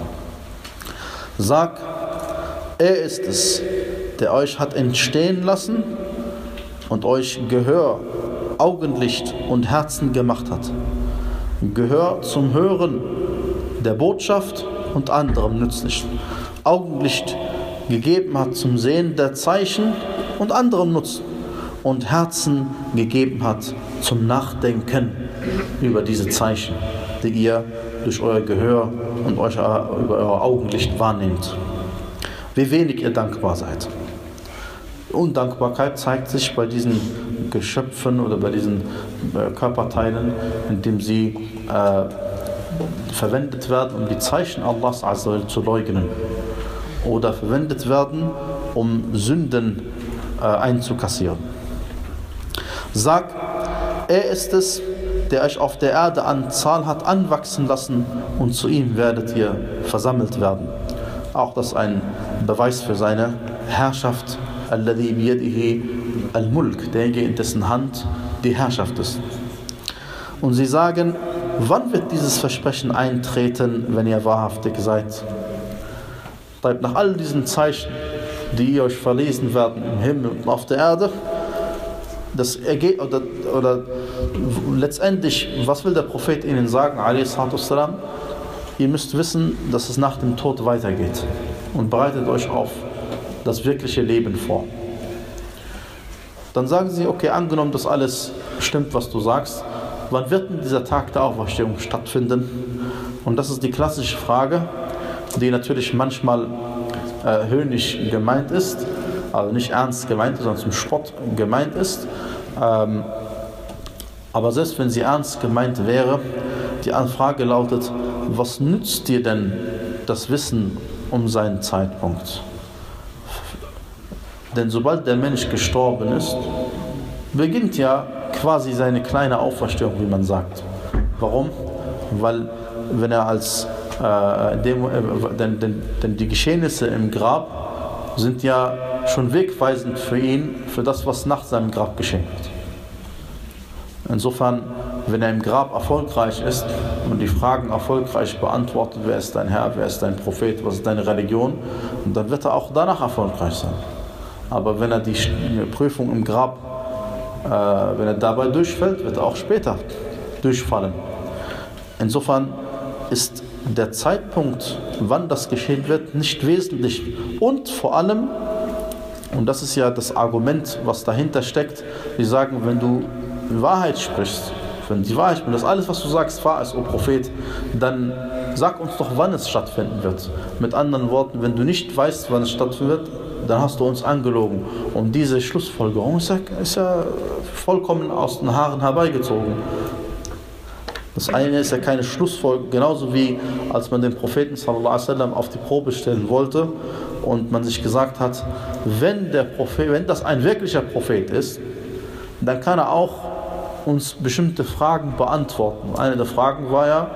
Sag, er ist es, der euch hat entstehen lassen und euch Gehör, Augenlicht und Herzen gemacht hat. Gehör zum Hören der Botschaft und anderem Nützlichen. Augenlicht gegeben hat zum Sehen der Zeichen und anderem Nutzen. Und Herzen gegeben hat zum Nachdenken über diese Zeichen, die ihr durch euer Gehör und euch über euer Augenlicht wahrnehmt. Wie wenig ihr dankbar seid. Undankbarkeit zeigt sich bei diesen Geschöpfen oder bei diesen Körperteilen, indem sie äh, verwendet werden, um die Zeichen Allahs Azza wa Jalla zu leugnen, oder verwendet werden, um Sünden äh, einzukassieren. Sag, er ist es, der euch auf der Erde an Zahl hat anwachsen lassen, und zu ihm werdet ihr versammelt werden. Auch das ist ein Beweis für seine Herrschaft. Alladhi biyadihi al-Mulk, derjenige, in dessen Hand die Herrschaft ist. Und sie sagen: Wann wird dieses Versprechen eintreten, wenn ihr wahrhaftig seid? Nach all diesen Zeichen, die euch verlesen werden im Himmel und auf der Erde, das ergeht, oder, oder letztendlich, was will der Prophet ihnen sagen, a.s.? Ihr müsst wissen, dass es nach dem Tod weitergeht, und bereitet euch auf das wirkliche Leben vor. Dann sagen sie: Okay, angenommen, dass alles stimmt, was du sagst, wann wird denn dieser Tag der Auferstehung stattfinden? Und das ist die klassische Frage, die natürlich manchmal äh, höhnisch gemeint ist, also nicht ernst gemeint ist, sondern zum Spott gemeint ist. Ähm, aber selbst wenn sie ernst gemeint wäre, die Anfrage lautet: Was nützt dir denn das Wissen um seinen Zeitpunkt? Denn sobald der Mensch gestorben ist, beginnt ja quasi seine kleine Auferstehung, wie man sagt. Warum? Weil wenn er als äh, dem, äh, denn, denn, denn die Geschehnisse im Grab sind ja schon wegweisend für ihn, für das, was nach seinem Grab geschehen wird. Insofern, wenn er im Grab erfolgreich ist und die Fragen erfolgreich beantwortet, wer ist dein Herr, wer ist dein Prophet, was ist deine Religion, dann wird er auch danach erfolgreich sein. Aber wenn er die Prüfung im Grab, äh, wenn er dabei durchfällt, wird er auch später durchfallen. Insofern ist der Zeitpunkt, wann das geschehen wird, nicht wesentlich. Und vor allem, und das ist ja das Argument, was dahinter steckt, die sagen, wenn du Wahrheit sprichst, wenn die Wahrheit sprichst, dass alles, was du sagst, wahr ist, o Prophet, dann sag uns doch, wann es stattfinden wird. Mit anderen Worten, wenn du nicht weißt, wann es stattfinden wird, dann hast du uns angelogen. Und diese Schlussfolgerung ist ja, ist ja vollkommen aus den Haaren herbeigezogen. Das eine ist ja keine Schlussfolgerung, genauso wie als man den Propheten sallallahu alaihi wasallam auf die Probe stellen wollte und man sich gesagt hat, wenn, der Prophet, wenn das ein wirklicher Prophet ist, dann kann er auch uns bestimmte Fragen beantworten. Eine der Fragen war ja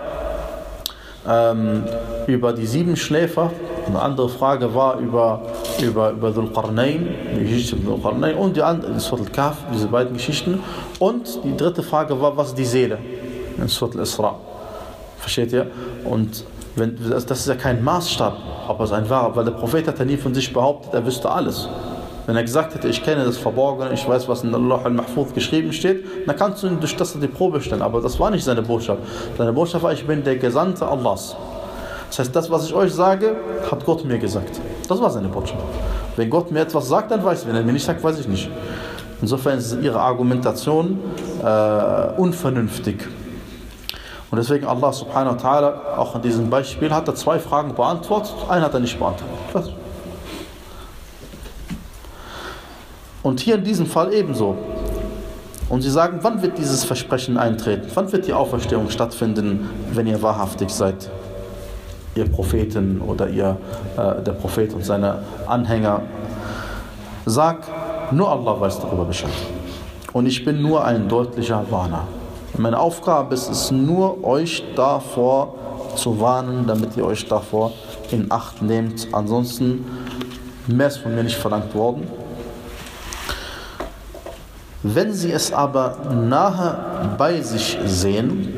ähm, über die sieben Schläfer, eine andere Frage war über, über, über Dhul Qarnayn, die Geschichte von Dhul Qarnayn und die andere, Surat al-Kahf, diese beiden Geschichten. Und die dritte Frage war, was ist die Seele? In Surat al-Isra. Versteht ihr? Und wenn, das ist ja kein Maßstab, ob es ein wahrer, weil der Prophet hat ja nie von sich behauptet, er wüsste alles. Wenn er gesagt hätte, ich kenne das Verborgene, ich weiß, was in Allah al-Mahfuz geschrieben steht, dann kannst du ihn durch das die Probe stellen. Aber das war nicht seine Botschaft. Seine Botschaft war, ich bin der Gesandte Allahs. Das heißt, das, was ich euch sage, hat Gott mir gesagt. Das war seine Botschaft. Wenn Gott mir etwas sagt, dann weiß ich. Wenn er mir nicht sagt, weiß ich nicht. Insofern ist ihre Argumentation äh, unvernünftig. Und deswegen Allah subhanahu wa ta'ala, auch in diesem Beispiel, hat er zwei Fragen beantwortet, eine hat er nicht beantwortet. Was? Und hier in diesem Fall ebenso. Und sie sagen, wann wird dieses Versprechen eintreten? Wann wird die Auferstehung stattfinden, wenn ihr wahrhaftig seid? Ihr Propheten oder ihr, äh, der Prophet und seine Anhänger. Sag, nur Allah weiß darüber Bescheid. Und ich bin nur ein deutlicher Warner. Meine Aufgabe ist es nur, euch davor zu warnen, damit ihr euch davor in Acht nehmt. Ansonsten, mehr ist von mir nicht verlangt worden. Wenn sie es aber nahe bei sich sehen,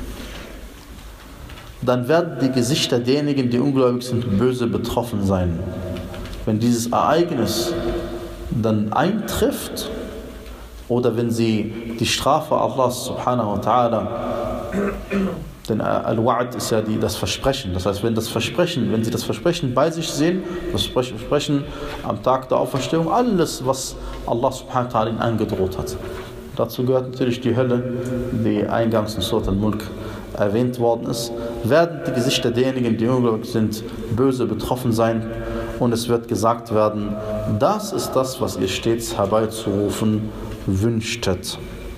dann werden die Gesichter derjenigen, die ungläubig sind, böse betroffen sein. Wenn dieses Ereignis dann eintrifft, oder wenn sie die Strafe Allahs subhanahu wa ta'ala, denn Al-Wa'd ist ja die, das Versprechen, das heißt, wenn das Versprechen, wenn sie das Versprechen bei sich sehen, das Versprechen am Tag der Auferstehung, alles, was Allah subhanahu wa ta'ala ihnen angedroht hat. Dazu gehört natürlich die Hölle, die eingangs in Surat al-Mulk erwähnt worden ist, werden die Gesichter derjenigen, die ungläubig sind, böse betroffen sein und es wird gesagt werden, das ist das, was ihr stets herbeizurufen wünschtet.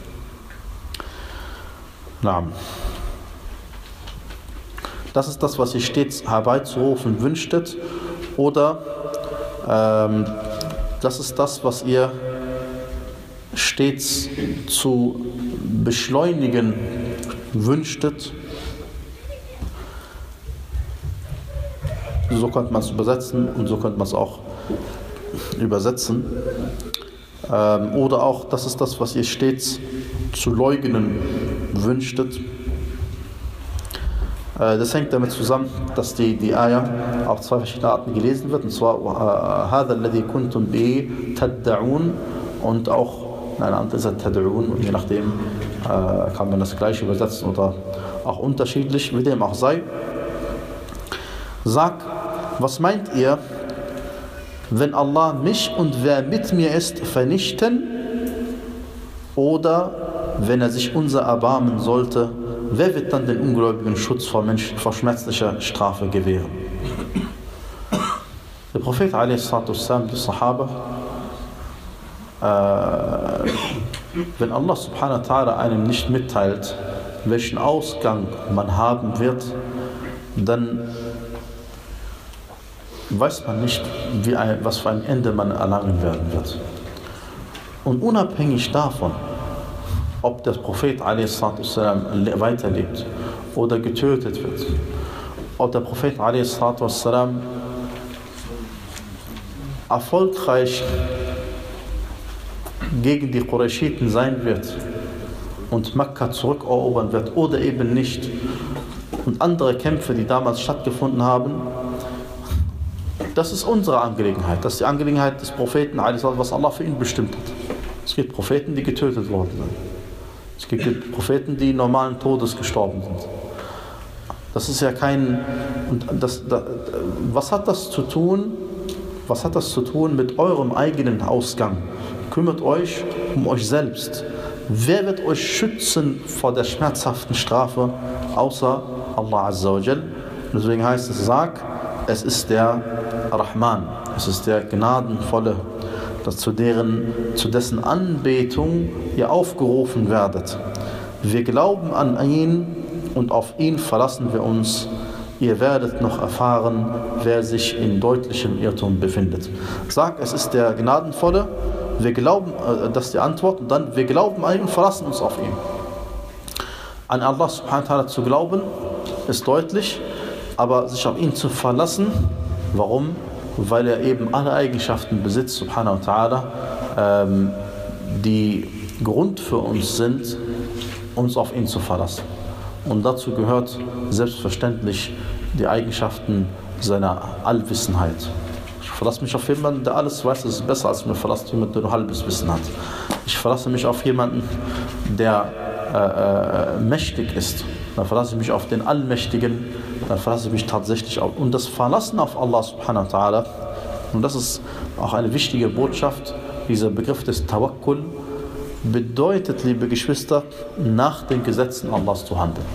Naam. Das ist das, was ihr stets herbeizurufen wünschtet, oder ähm, das ist das, was ihr stets zu beschleunigen wünschtet. So könnte man es übersetzen und so könnte man es auch übersetzen. Ähm, oder auch, das ist das, was ihr stets zu leugnen wünschtet. Äh, das hängt damit zusammen, dass die, die Ayah auf zwei verschiedene Arten gelesen wird. Und zwar هَذَا الَّذِي كُنْتُمْ بِهِ تَدَّعُونَ und auch eine andere ist Tad'un, und je nachdem äh, kann man das gleiche übersetzen oder auch unterschiedlich, wie dem auch sei. Sag, was meint ihr, wenn Allah mich und wer mit mir ist vernichten, oder wenn er sich unser erbarmen sollte, wer wird dann den Ungläubigen Schutz vor, Mensch, vor schmerzlicher Strafe gewähren? Der Prophet a s. die Sahaba, äh, wenn Allah subhanahu wa ta'ala einem nicht mitteilt, welchen Ausgang man haben wird, dann weiß man nicht, wie ein, was für ein Ende man erlangen werden wird. Und unabhängig davon, ob der Prophet a s. weiterlebt oder getötet wird, ob der Prophet a s. erfolgreich gegen die Qurayshiten sein wird und Mekka zurückerobern wird oder eben nicht, und andere Kämpfe, die damals stattgefunden haben, das ist unsere Angelegenheit. Das ist die Angelegenheit des Propheten, was Allah für ihn bestimmt hat. Es gibt Propheten, die getötet worden sind. Es gibt Propheten, die normalen Todes gestorben sind. Das ist ja kein... Und das, das, was hat das zu tun? Was hat das zu tun mit eurem eigenen Ausgang? Kümmert euch um euch selbst. Wer wird euch schützen vor der schmerzhaften Strafe, außer Allah Azza wa Jal? Und deswegen heißt es, sag, es ist der Rahman, es ist der Gnadenvolle, dass zu, deren, zu dessen Anbetung ihr aufgerufen werdet. Wir glauben an ihn und auf ihn verlassen wir uns. Ihr werdet noch erfahren, wer sich in deutlichem Irrtum befindet. Sag, es ist der Gnadenvolle. Wir glauben, das ist die Antwort, und dann, wir glauben an ihn und verlassen uns auf ihn. An Allah subhanahu wa ta'ala zu glauben, ist deutlich, aber sich auf ihn zu verlassen, warum? Weil er eben alle Eigenschaften besitzt, subhanahu wa ta'ala, ähm, die Grund für uns sind, uns auf ihn zu verlassen. Und dazu gehört selbstverständlich die Eigenschaften seiner Allwissenheit. Ich verlasse mich auf jemanden, der alles weiß, das ist besser, als mir verlasse jemanden, der nur halbes Wissen hat. Ich verlasse mich auf jemanden, der äh, äh, mächtig ist. Dann verlasse ich mich auf den Allmächtigen, dann verlasse ich mich tatsächlich auf. Und das Verlassen auf Allah subhanahu wa ta'ala, und das ist auch eine wichtige Botschaft, dieser Begriff des Tawakkul, bedeutet, liebe Geschwister, nach den Gesetzen Allahs zu handeln.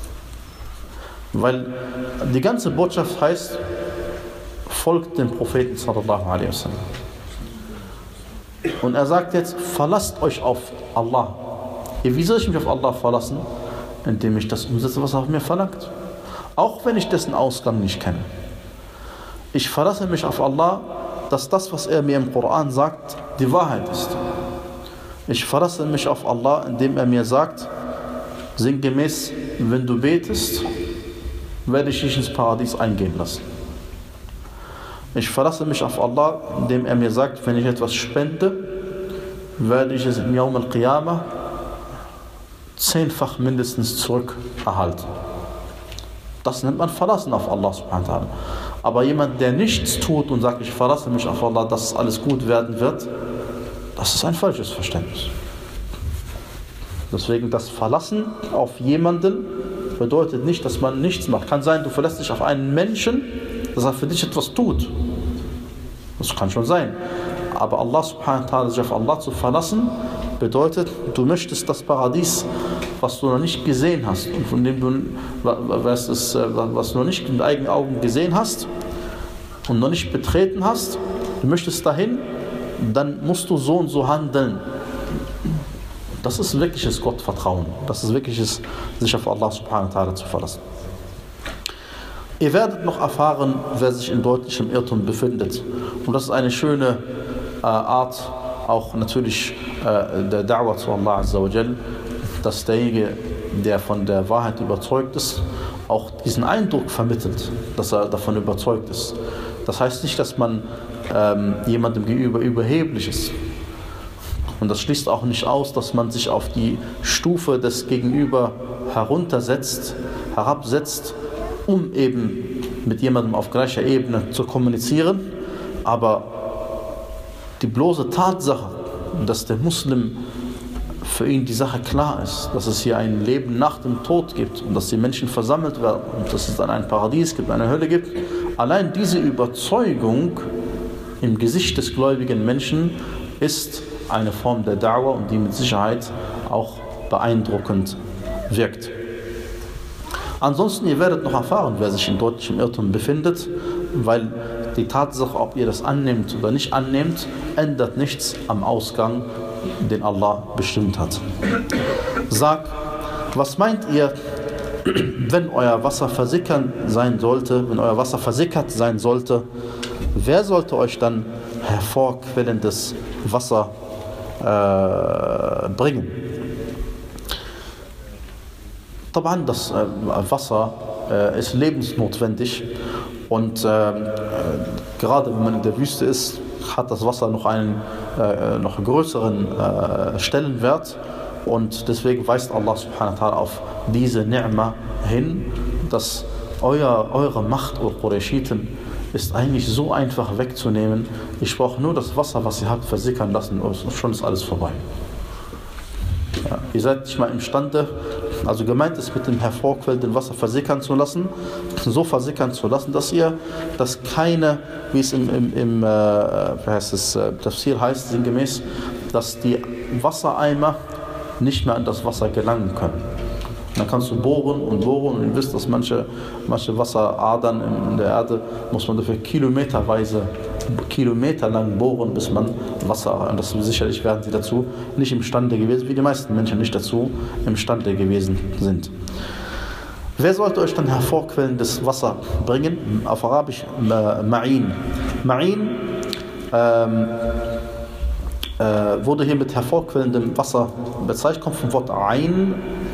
Weil die ganze Botschaft heißt, folgt dem Propheten sallallahu alaihi wasallam. Und er sagt jetzt, verlasst euch auf Allah. Wie soll ich mich auf Allah verlassen? Indem ich das umsetze, was er auf mir verlangt. Auch wenn ich dessen Ausgang nicht kenne. Ich verlasse mich auf Allah, dass das, was er mir im Koran sagt, die Wahrheit ist. Ich verlasse mich auf Allah, indem er mir sagt, sinngemäß, wenn du betest, werde ich dich ins Paradies eingehen lassen. Ich verlasse mich auf Allah, indem er mir sagt, wenn ich etwas spende, werde ich es im Yawm al-Qiyamah zehnfach mindestens zurückerhalten. Das nennt man Verlassen auf Allah subhanahu wa ta'ala. Aber jemand, der nichts tut und sagt, ich verlasse mich auf Allah, dass alles gut werden wird, das ist ein falsches Verständnis. Deswegen das Verlassen auf jemanden bedeutet nicht, dass man nichts macht. Kann sein, du verlässt dich auf einen Menschen, dass er für dich etwas tut. Das kann schon sein. Aber Allah subhanahu wa ta'ala, sich auf Allah zu verlassen, bedeutet, du möchtest das Paradies, was du noch nicht gesehen hast und von dem du, was, ist, was du noch nicht mit eigenen Augen gesehen hast und noch nicht betreten hast, du möchtest dahin, dann musst du so und so handeln. Das ist wirkliches Gottvertrauen. Das ist wirkliches, sich auf Allah subhanahu wa ta'ala zu verlassen. Ihr werdet noch erfahren, wer sich in deutlichem Irrtum befindet. Und das ist eine schöne äh, Art, auch natürlich äh, der Da'wah zu Allah Azza wa Jal, dass derjenige, der von der Wahrheit überzeugt ist, auch diesen Eindruck vermittelt, dass er davon überzeugt ist. Das heißt nicht, dass man ähm, jemandem gegenüber überheblich ist. Und das schließt auch nicht aus, dass man sich auf die Stufe des Gegenüber heruntersetzt, herabsetzt, um eben mit jemandem auf gleicher Ebene zu kommunizieren. Aber die bloße Tatsache, dass der Muslim für ihn die Sache klar ist, dass es hier ein Leben nach dem Tod gibt und dass die Menschen versammelt werden und dass es dann ein Paradies gibt, eine Hölle gibt, allein diese Überzeugung im Gesicht des gläubigen Menschen ist eine Form der Da'wah und die mit Sicherheit auch beeindruckend wirkt. Ansonsten, ihr werdet noch erfahren, wer sich in deutlichem Irrtum befindet, weil die Tatsache, ob ihr das annehmt oder nicht annehmt, ändert nichts am Ausgang, den Allah bestimmt hat. Sag, was meint ihr, wenn euer Wasser versickern sein sollte, wenn euer Wasser versickert sein sollte, wer sollte euch dann hervorquellendes Wasser äh, bringen? طبعا, das äh, Wasser äh, ist lebensnotwendig und äh, äh, gerade wenn man in der Wüste ist, hat das Wasser noch einen äh, noch größeren äh, Stellenwert und deswegen weist Allah subhanahu wa ta'ala auf diese Ni'ma hin, dass euer, eure Macht, o Qurayshiten, ist eigentlich so einfach wegzunehmen. Ich brauche nur das Wasser, was ihr habt, versickern lassen und schon ist alles vorbei. Ja, ihr seid nicht mal imstande, also gemeint ist mit dem hervorquellenden Wasser versickern zu lassen, so versickern zu lassen, dass ihr, dass keine, wie es im, im, im äh, wie heißt es, äh, Tafsir heißt, sinngemäß, dass die Wassereimer nicht mehr an das Wasser gelangen können. Dann kannst du bohren und bohren und ihr wisst, dass manche, manche Wasseradern in der Erde muss man dafür kilometerweise, kilometerlang bohren, bis man Wasser, und das sicherlich werden sie dazu nicht imstande gewesen, wie die meisten Menschen nicht dazu imstande gewesen sind. Wer sollte euch dann hervorquellendes Wasser bringen? Auf Arabisch Ma'in. Ma'in ähm, äh, wurde hier mit hervorquellendem Wasser bezeichnet, kommt vom Wort Ain.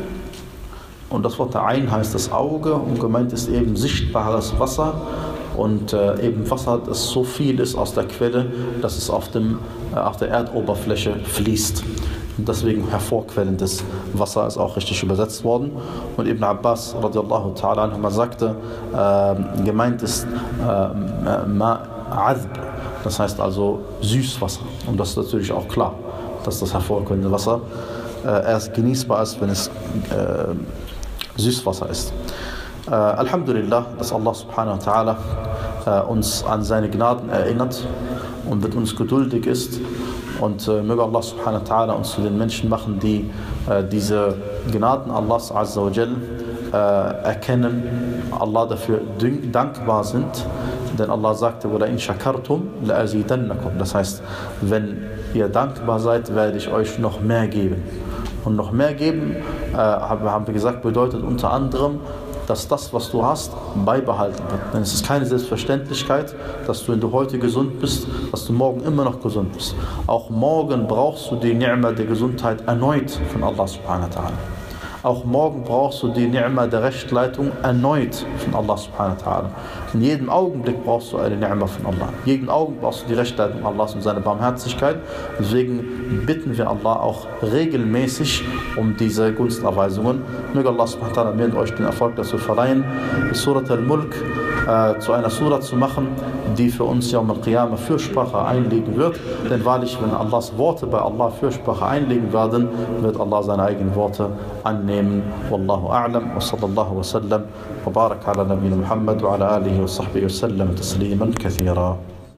Und das Wort Ain heißt das Auge und gemeint ist eben sichtbares Wasser und äh, eben Wasser, das so viel ist aus der Quelle, dass es auf, dem, äh, auf der Erdoberfläche fließt. Und deswegen hervorquellendes Wasser ist auch richtig übersetzt worden. Und Ibn Abbas radiallahu ta'ala anhu sagte, äh, gemeint ist äh, Ma'adb, das heißt also Süßwasser. Und das ist natürlich auch klar, dass das hervorquellende Wasser äh, erst genießbar ist, wenn es äh, Süßwasser ist. Äh, Alhamdulillah, dass Allah subhanahu wa ta'ala äh, uns an seine Gnaden erinnert und mit uns geduldig ist. Und äh, möge Allah subhanahu wa ta'ala uns zu den Menschen machen, die äh, diese Gnaden Allahs azza wa jal äh, erkennen, Allah dafür dankbar sind. Denn Allah sagte, وَلَئِنْ شَكَرْتُمْ لَأَزِيدَنَّكُمْ. Das heißt, wenn ihr dankbar seid, werde ich euch noch mehr geben. Und noch mehr geben, äh, haben wir gesagt, bedeutet unter anderem, dass das, was du hast, beibehalten wird. Denn es ist keine Selbstverständlichkeit, dass du, wenn du heute gesund bist, dass du morgen immer noch gesund bist. Auch morgen brauchst du die Ni'ma der Gesundheit erneut von Allah subhanahu wa ta'ala. Auch morgen brauchst du die Ni'ma der Rechtleitung erneut von Allah subhanahu wa ta'ala. In jedem Augenblick brauchst du eine Ni'ma von Allah. In jedem Augenblick brauchst du die Rechtleitung Allahs und seine Barmherzigkeit. Deswegen bitten wir Allah auch regelmäßig um diese Gunsterweisungen. Möge Allah subhanahu wa ta'ala mir und euch den Erfolg dazu verleihen, Surat al-Mulk äh, zu einer Surah zu machen, die für uns Yawm al-Qiyamah Fürsprache einlegen wird. Denn wahrlich, wenn Allahs Worte bei Allah Fürsprache einlegen werden, wird Allah seine eigenen Worte annehmen. Wallahu a'lam wa sallallahu wa sallam wa barak ala nabiyina Muhammad wa ala alihi wa sahbihi wa sallam tasliman kathira.